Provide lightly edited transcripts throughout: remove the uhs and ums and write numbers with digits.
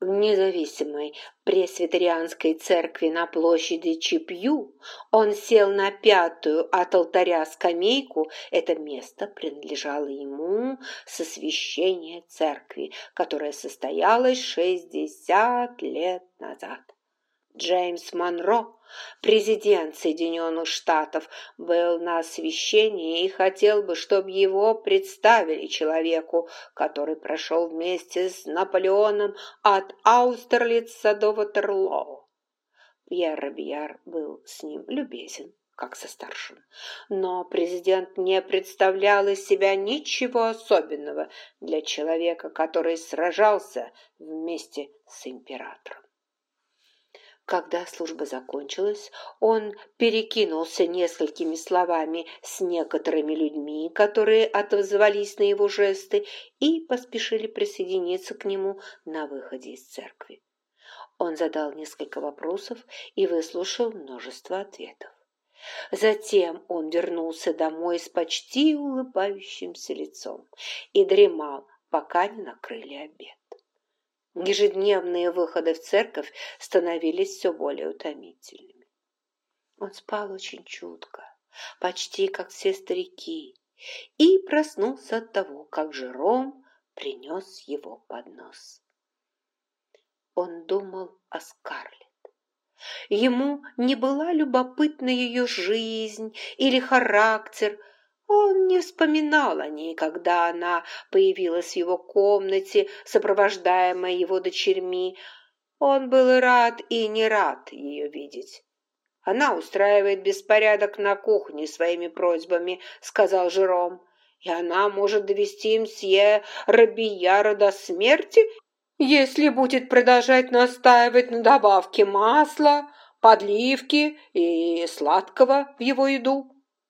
В независимой пресвитерианской церкви на площади Чипью он сел на пятую от алтаря скамейку. Это место принадлежало ему с освящения церкви, которая состоялась 60 лет назад. Джеймс Монро, президент Соединенных Штатов, был на освящении и хотел бы, чтобы его представили человеку, который прошел вместе с Наполеоном от Аустерлица до Ватерлоо. Пьер Робийяр был с ним любезен, как со старшим, но президент не представлял из себя ничего особенного для человека, который сражался вместе с императором. Когда служба закончилась, он перекинулся несколькими словами с некоторыми людьми, которые отозвались на его жесты и поспешили присоединиться к нему на выходе из церкви. Он задал несколько вопросов и выслушал множество ответов. Затем он вернулся домой с почти улыбающимся лицом и дремал, пока не накрыли обед. Ежедневные выходы в церковь становились все более утомительными. Он спал очень чутко, почти как все старики, и проснулся от того, как Жером принес его поднос. Он думал о Скарлетт. Ему не была любопытна ее жизнь или характер. Он не вспоминал о ней, когда она появилась в его комнате, сопровождаемая его дочерьми. Он был рад и не рад ее видеть. «Она устраивает беспорядок на кухне своими просьбами», — сказал Жером, «и она может довести мсье Робийяра до смерти, если будет продолжать настаивать на добавке масла, подливки и сладкого в его еду».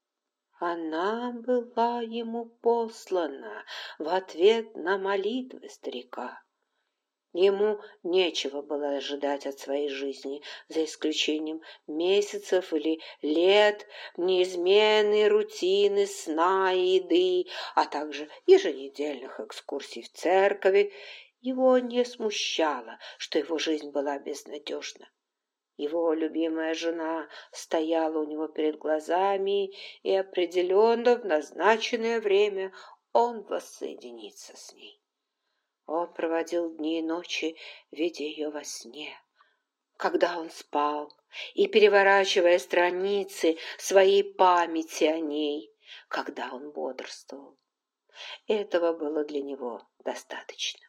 Она была ему послана в ответ на молитвы старика. Ему нечего было ожидать от своей жизни, за исключением месяцев или лет, неизменной рутины сна и еды, а также еженедельных экскурсий в церковь. Его не смущало, что его жизнь была безнадежна. Его любимая жена стояла у него перед глазами, и определенно в назначенное время он воссоединится с ней. Он проводил дни и ночи, видя ее во сне. Когда он спал и переворачивая страницы своей памяти о ней, когда он бодрствовал. Этого было для него достаточно.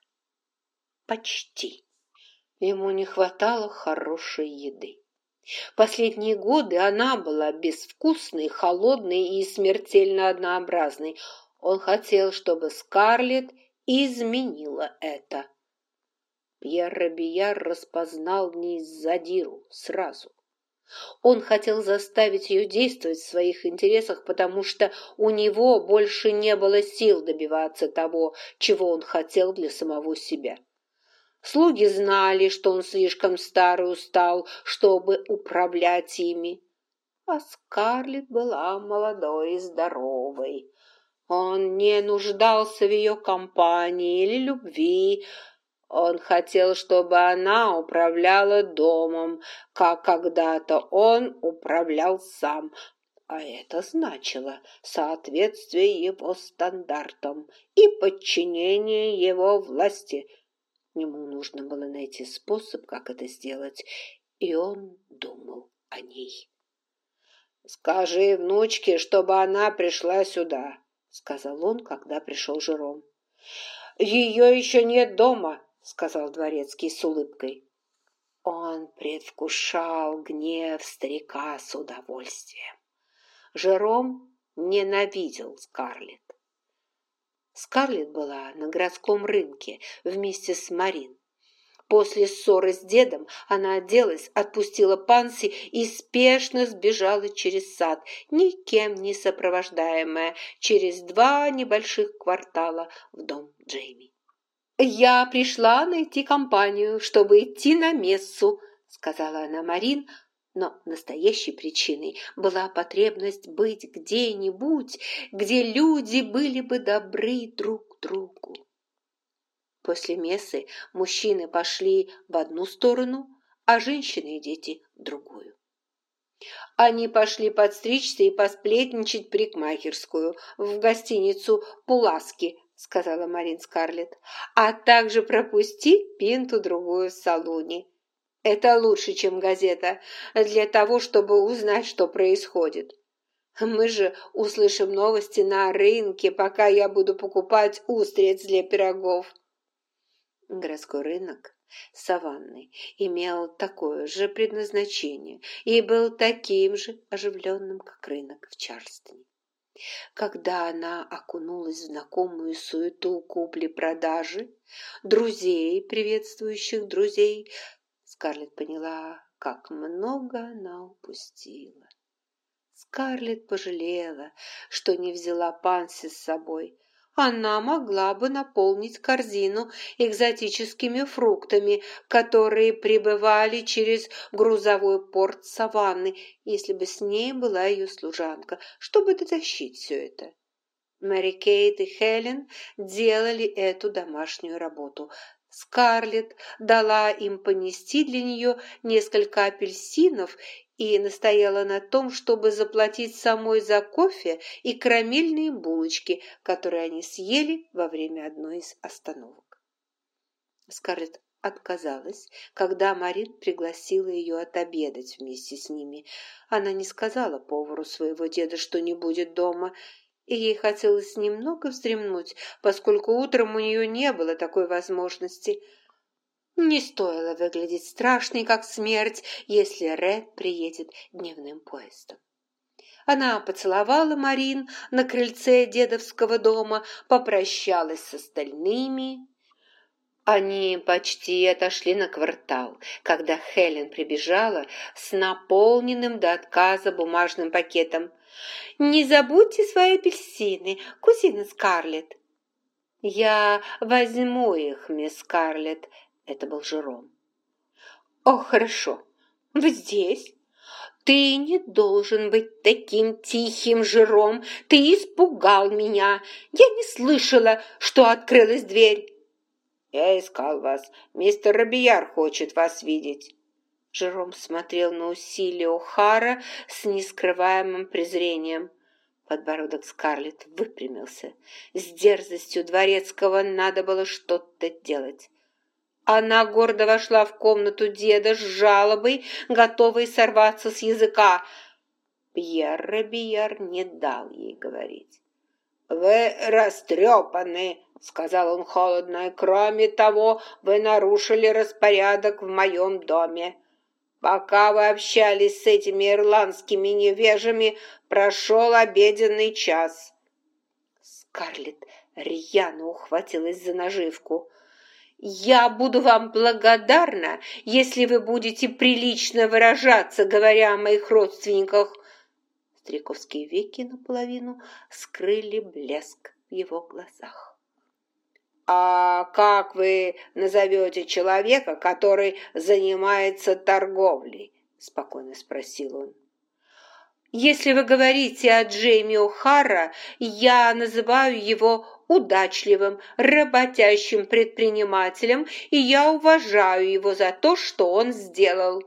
Почти. Ему не хватало хорошей еды. Последние годы она была безвкусной, холодной и смертельно однообразной. Он хотел, чтобы Скарлетт изменила это. Пьер Робийяр распознал в ней задиру сразу. Он хотел заставить ее действовать в своих интересах, потому что у него больше не было сил добиваться того, чего он хотел для самого себя. Слуги знали, что он слишком стар и устал, чтобы управлять ими. А Скарлетт была молодой и здоровой. Он не нуждался в ее компании или любви. Он хотел, чтобы она управляла домом, как когда-то он управлял сам. А это значило соответствие его стандартам и подчинение его власти. Ему нужно было найти способ, как это сделать, и он думал о ней. «Скажи внучке, чтобы она пришла сюда», — сказал он, когда пришел Жером. «Ее еще нет дома», — сказал дворецкий с улыбкой. Он предвкушал гнев старика с удовольствием. Жером ненавидел Скарлетт. Скарлетт была на городском рынке вместе с Марин. После ссоры с дедом она оделась, отпустила Панси и спешно сбежала через сад, никем не сопровождаемая, через 2 небольших квартала в дом Джейми. «Я пришла найти компанию, чтобы идти на мессу», — сказала она Марин, но настоящей причиной была потребность быть где-нибудь, где люди были бы добры друг к другу. После мессы мужчины пошли в одну сторону, а женщины и дети – в другую. Они пошли подстричься и посплетничать в парикмахерскую, в гостиницу «Пуласки», сказала Марин Скарлетт, а также пропустить пинту-другую в салоне. Это лучше, чем газета, для того, чтобы узнать, что происходит. Мы же услышим новости на рынке, пока я буду покупать устриц для пирогов. Городской рынок Саванны имел такое же предназначение и был таким же оживленным, как рынок в Чарльстоне. Когда она окунулась в знакомую суету купли-продажи, друзей, приветствующих друзей, Скарлетт поняла, как много она упустила. Скарлетт пожалела, что не взяла Панси с собой. Она могла бы наполнить корзину экзотическими фруктами, которые прибывали через грузовой порт Саванны, если бы с ней была ее служанка, чтобы дотащить все это. Мэри Кейт и Хелен делали эту домашнюю работу. Скарлетт дала им понести для нее несколько апельсинов и настояла на том, чтобы заплатить самой за кофе и карамельные булочки, которые они съели во время одной из остановок. Скарлетт отказалась, когда Марин пригласила ее отобедать вместе с ними. Она не сказала повару своего деда, что не будет дома, и ей хотелось немного вздремнуть, поскольку утром у нее не было такой возможности. Не стоило выглядеть страшной, как смерть, если Ред приедет дневным поездом. Она поцеловала Марин на крыльце дедовского дома, попрощалась с остальными. Они почти отошли на квартал, когда Хелен прибежала с наполненным до отказа бумажным пакетом. «Не забудьте свои апельсины, кузина Скарлетт». «Я возьму их, мисс Скарлетт». Это был Жером. «О, хорошо. Вы здесь? Ты не должен быть таким тихим, Жером. Ты испугал меня. Я не слышала, что открылась дверь». «Я искал вас. Мистер Робияр хочет вас видеть». Жером смотрел на усилия О'Хара с нескрываемым презрением. Подбородок Скарлетт выпрямился. С дерзостью дворецкого надо было что-то делать. Она гордо вошла в комнату деда с жалобой, готовой сорваться с языка. Пьер Робияр не дал ей говорить. «Вы растрепаны», — сказал он холодно, — «и кроме того, вы нарушили распорядок в моем доме. Пока вы общались с этими ирландскими невежами, прошел обеденный час». Скарлетт рьяно ухватилась за наживку. «Я буду вам благодарна, если вы будете прилично выражаться, говоря о моих родственниках». Стариковские веки наполовину скрыли блеск в его глазах. «А как вы назовете человека, который занимается торговлей?» – спокойно спросил он. «Если вы говорите о Джейми О'Хара, я называю его удачливым, работящим предпринимателем, и я уважаю его за то, что он сделал».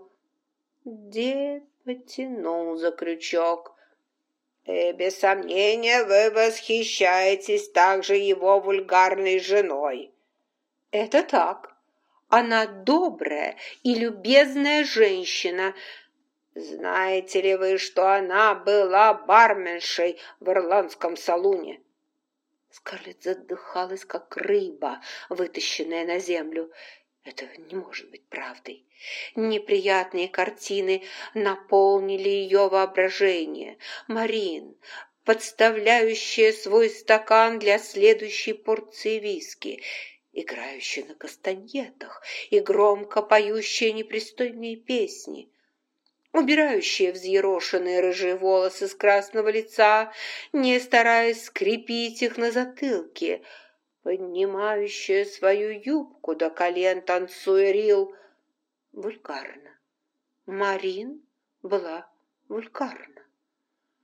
Дед потянул за крючок. «Без сомнения, вы восхищаетесь также его вульгарной женой». «Это так. Она добрая и любезная женщина». «Знаете ли вы, что она была барменшей в ирландском салуне?» Скарлетт задыхалась, как рыба, вытащенная на землю. Это не может быть правдой. Неприятные картины наполнили ее воображение. Марин, подставляющая свой стакан для следующей порции виски, играющая на кастаньетах и громко поющая непристойные песни, убирающая взъерошенные рыжие волосы с красного лица, не стараясь скрепить их на затылке, поднимающая свою юбку до колен, танцуя рил. Вульгарно. Марин была вульгарна.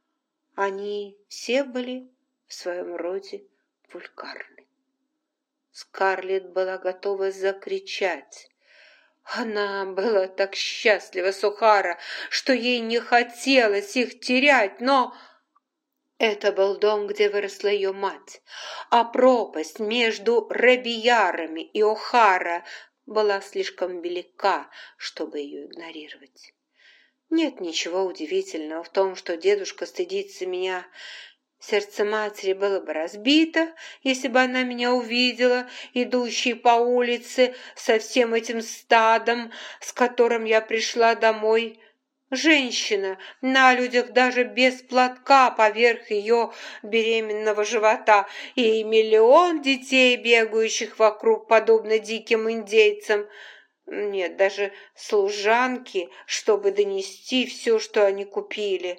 Они все были в своем роде вульгарны. Скарлетт была готова закричать. Она была так счастлива с О'Хара, что ей не хотелось их терять, но это был дом, где выросла ее мать, а пропасть между Робийярами и О'Хара была слишком велика, чтобы ее игнорировать. Нет ничего удивительного в том, что дедушка стыдится меня. Сердце матери было бы разбито, если бы она меня увидела, идущей по улице со всем этим стадом, с которым я пришла домой. Женщина на людях даже без платка поверх ее беременного живота и миллион детей, бегающих вокруг, подобно диким индейцам. Нет, даже служанки, чтобы донести все, что они купили.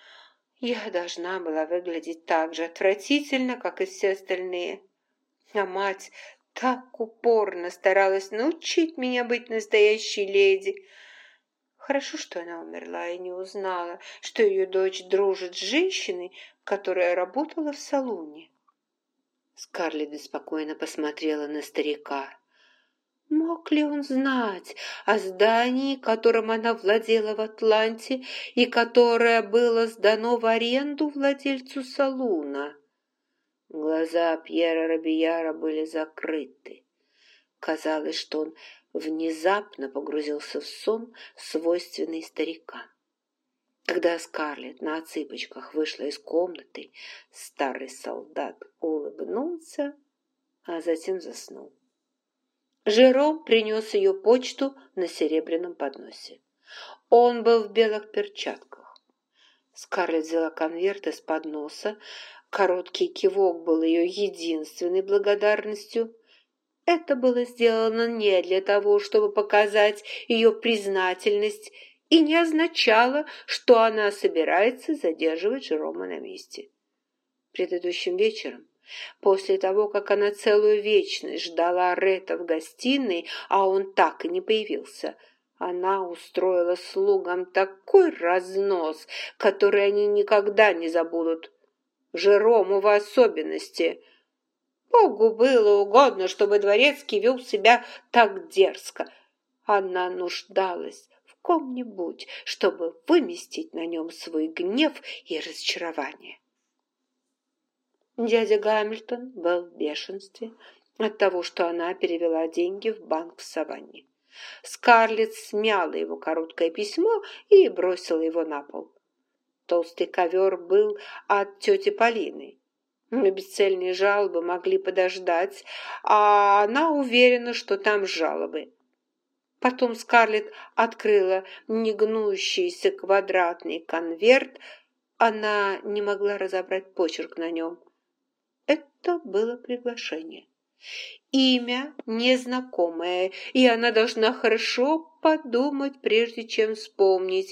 Я должна была выглядеть так же отвратительно, как и все остальные. А мать так упорно старалась научить меня быть настоящей леди. Хорошо, что она умерла и не узнала, что ее дочь дружит с женщиной, которая работала в салуне. Скарлетт беспокойно посмотрела на старика. Мог ли он знать о здании, которым она владела в Атланте и которое было сдано в аренду владельцу салуна? Глаза Пьера Робийяра были закрыты. Казалось, что он внезапно погрузился в сон, свойственный старикам. Когда Скарлетт на цыпочках вышла из комнаты, старый солдат улыбнулся, а затем заснул. Жером принес ее почту на серебряном подносе. Он был в белых перчатках. Скарлетт взяла конверт из подноса. Короткий кивок был ее единственной благодарностью. Это было сделано не для того, чтобы показать ее признательность, и не означало, что она собирается задерживать Жерома на месте. Предыдущим вечером, после того, как она целую вечность ждала Ретта в гостиной, а он так и не появился, она устроила слугам такой разнос, который они никогда не забудут. Жерому в особенности. Богу было угодно, чтобы дворецкий вел себя так дерзко. Она нуждалась в ком-нибудь, чтобы выместить на нем свой гнев и разочарование. Дядя Гамильтон был в бешенстве от того, что она перевела деньги в банк в Саванне. Скарлетт смяла его короткое письмо и бросила его на пол. Толстый ковер был от тети Полины. Бесцельные жалобы могли подождать, а она уверена, что там жалобы. Потом Скарлетт открыла негнущийся квадратный конверт. Она не могла разобрать почерк на нем. Это было приглашение. Имя незнакомое, и она должна хорошо подумать, прежде чем вспомнить.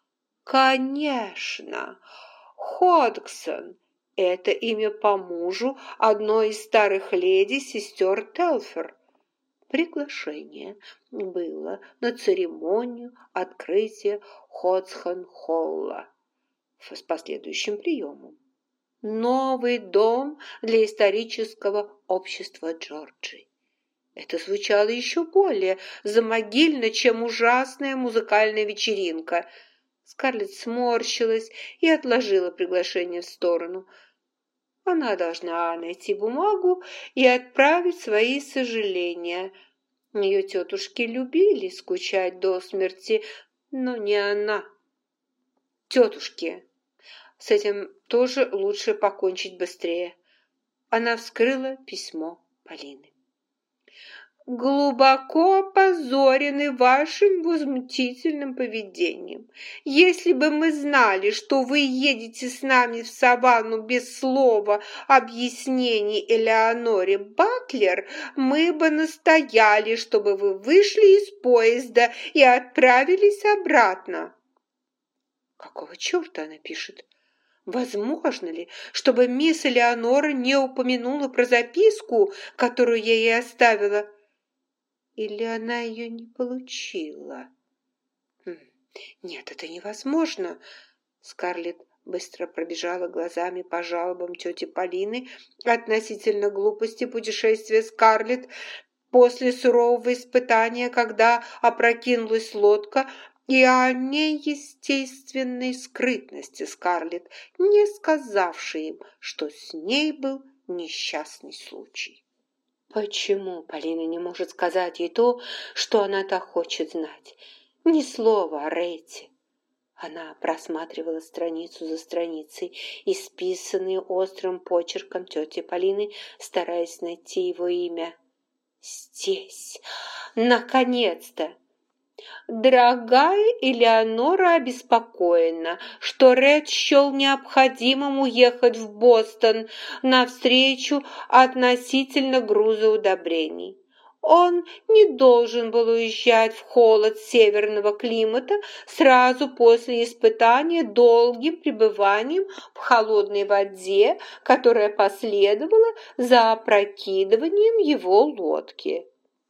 Конечно, Ходгсон. Это имя по мужу одной из старых леди сестер Телфер. Приглашение было на церемонию открытия Ходгсон-холла с последующим приемом. Новый дом для исторического общества Джорджии. Это звучало еще более замогильно, чем ужасная музыкальная вечеринка. Скарлетт сморщилась и отложила приглашение в сторону. Она должна найти бумагу и отправить свои сожаления. Ее тетушки любили скучать до смерти, но не она. Тетушки. С этим тоже лучше покончить быстрее. Она вскрыла письмо Полины. Глубоко опозорены вашим возмутительным поведением. Если бы мы знали, что вы едете с нами в Саванну без слова объяснений Элеоноре Батлер, мы бы настояли, чтобы вы вышли из поезда и отправились обратно. Какого черта она пишет? Возможно ли, чтобы мисс Элеонора не упомянула про записку, которую я ей оставила? Или она ее не получила? Нет, это невозможно. Скарлетт быстро пробежала глазами по жалобам тети Полины относительно глупости путешествия Скарлетт после сурового испытания, когда опрокинулась лодка, и о неестественной скрытности Скарлетт, не сказавшей им, что с ней был несчастный случай. Почему Полина не может сказать ей то, что она так хочет знать? Ни слова о Рете. Она просматривала страницу за страницей, исписанные острым почерком тети Полины, стараясь найти его имя. Здесь! Наконец-то! Дорогая Элеонора обеспокоена, что Ред счел необходимым уехать в Бостон навстречу относительно груза удобрений. Он не должен был уезжать в холод северного климата сразу после испытания долгим пребыванием в холодной воде, которая последовала за опрокидыванием его лодки.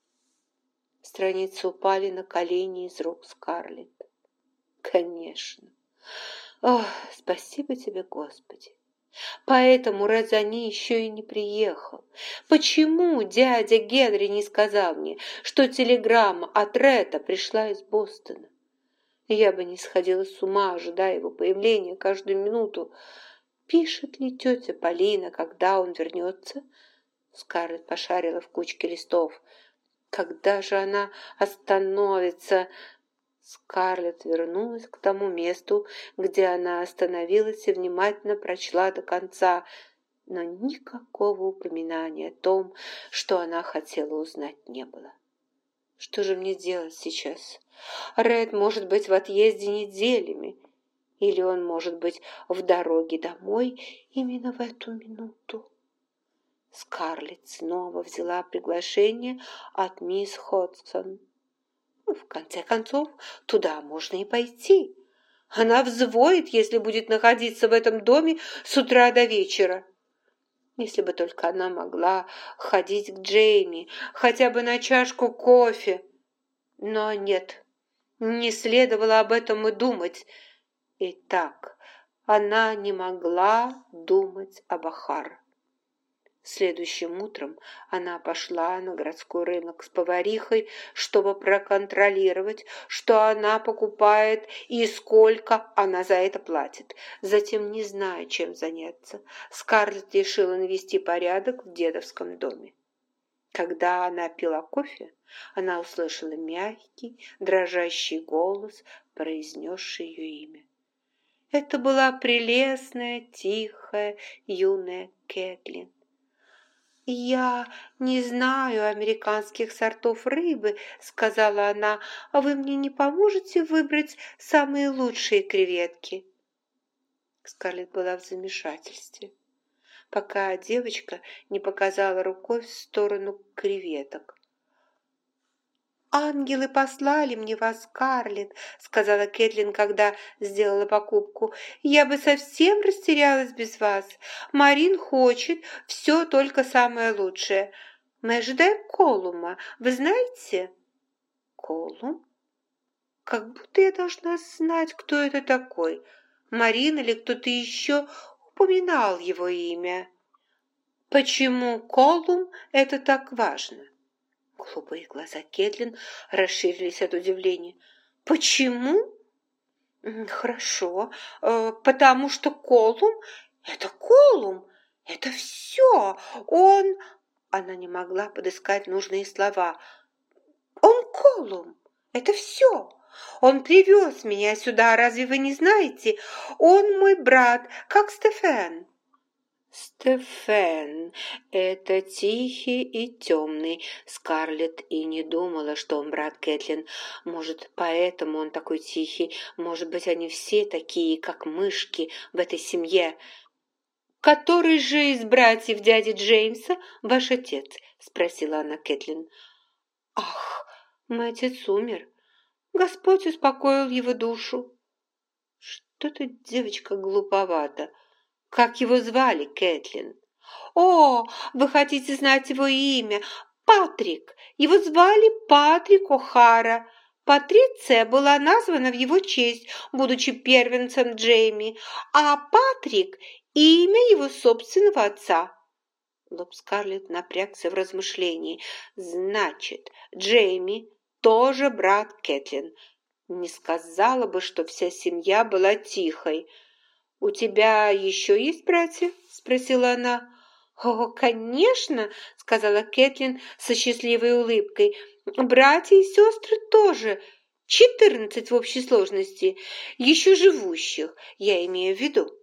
Страницы упали на колени из рук Скарлетт. Конечно. Ох, спасибо тебе, Господи. Поэтому Розани еще и не приехал. Почему дядя Генри не сказал мне, что телеграмма от Ретта пришла из Бостона? Я бы не сходила с ума, ожидая его появления каждую минуту. Пишет ли тетя Полина, когда он вернется? Скарлетт пошарила в кучке листов. Когда же она остановится? Скарлетт вернулась к тому месту, где она остановилась и внимательно прочла до конца, но никакого упоминания о том, что она хотела узнать, не было. Что же мне делать сейчас? Ред может быть в отъезде неделями, или он может быть в дороге домой именно в эту минуту. Скарлетт снова взяла приглашение от мисс Ходсон. В конце концов, туда можно и пойти. Она взвоет, если будет находиться в этом доме с утра до вечера. Если бы только она могла ходить к Джейми, хотя бы на чашку кофе. Но нет, не следовало об этом и думать. Итак, она не могла думать об Охар. Следующим утром она пошла на городской рынок с поварихой, чтобы проконтролировать, что она покупает и сколько она за это платит. Затем, не зная, чем заняться, Скарлетт решила навести порядок в дедовском доме. Когда она пила кофе, она услышала мягкий, дрожащий голос, произнесший ее имя. Это была прелестная, тихая, юная Кэтлин. «Я не знаю американских сортов рыбы», — сказала она, — «а вы мне не поможете выбрать самые лучшие креветки?» Скарлетт была в замешательстве, пока девочка не показала рукой в сторону креветок. «Ангелы послали мне вас, Скарлетт», — сказала Кэтлин, когда сделала покупку. «Я бы совсем растерялась без вас. Марин хочет все только самое лучшее. Мы ожидаем Колума, вы знаете?» «Колум? Как будто я должна знать, кто это такой. Марин или кто-то еще упоминал его имя. Почему Колум это так важно?» Голубые глаза Кэтлин расширились от удивления. «Почему?» «Хорошо, потому что Колум — это Колум, это все, он...» Она не могла подыскать нужные слова. «Он Колум, это все. Он привез меня сюда, разве вы не знаете? Он мой брат, как Стефан». Стефан, это тихий и темный. Скарлетт и не думала, что он брат Кэтлин. Может, поэтому он такой тихий. Может быть, они все такие, как мышки в этой семье. «Который же из братьев дяди Джеймса ваш отец?» — спросила она Кэтлин. «Ах, мой отец умер. Господь успокоил его душу». «Что-то девочка глуповата. Как его звали, Кэтлин?» «О, вы хотите знать его имя? Патрик. Его звали Патрик О'Хара. Патриция была названа в его честь, будучи первенцем Джейми, а Патрик – имя его собственного отца. Лоб Скарлетт напрягся в размышлении. Значит, Джейми тоже брат Кэтлин. Не сказала бы, что вся семья была тихой. «У тебя еще есть братья?» – спросила она. «О, конечно!» – сказала Кэтлин со счастливой улыбкой. «Братья и сестры тоже. 14 в общей сложности, еще живущих, я имею в виду».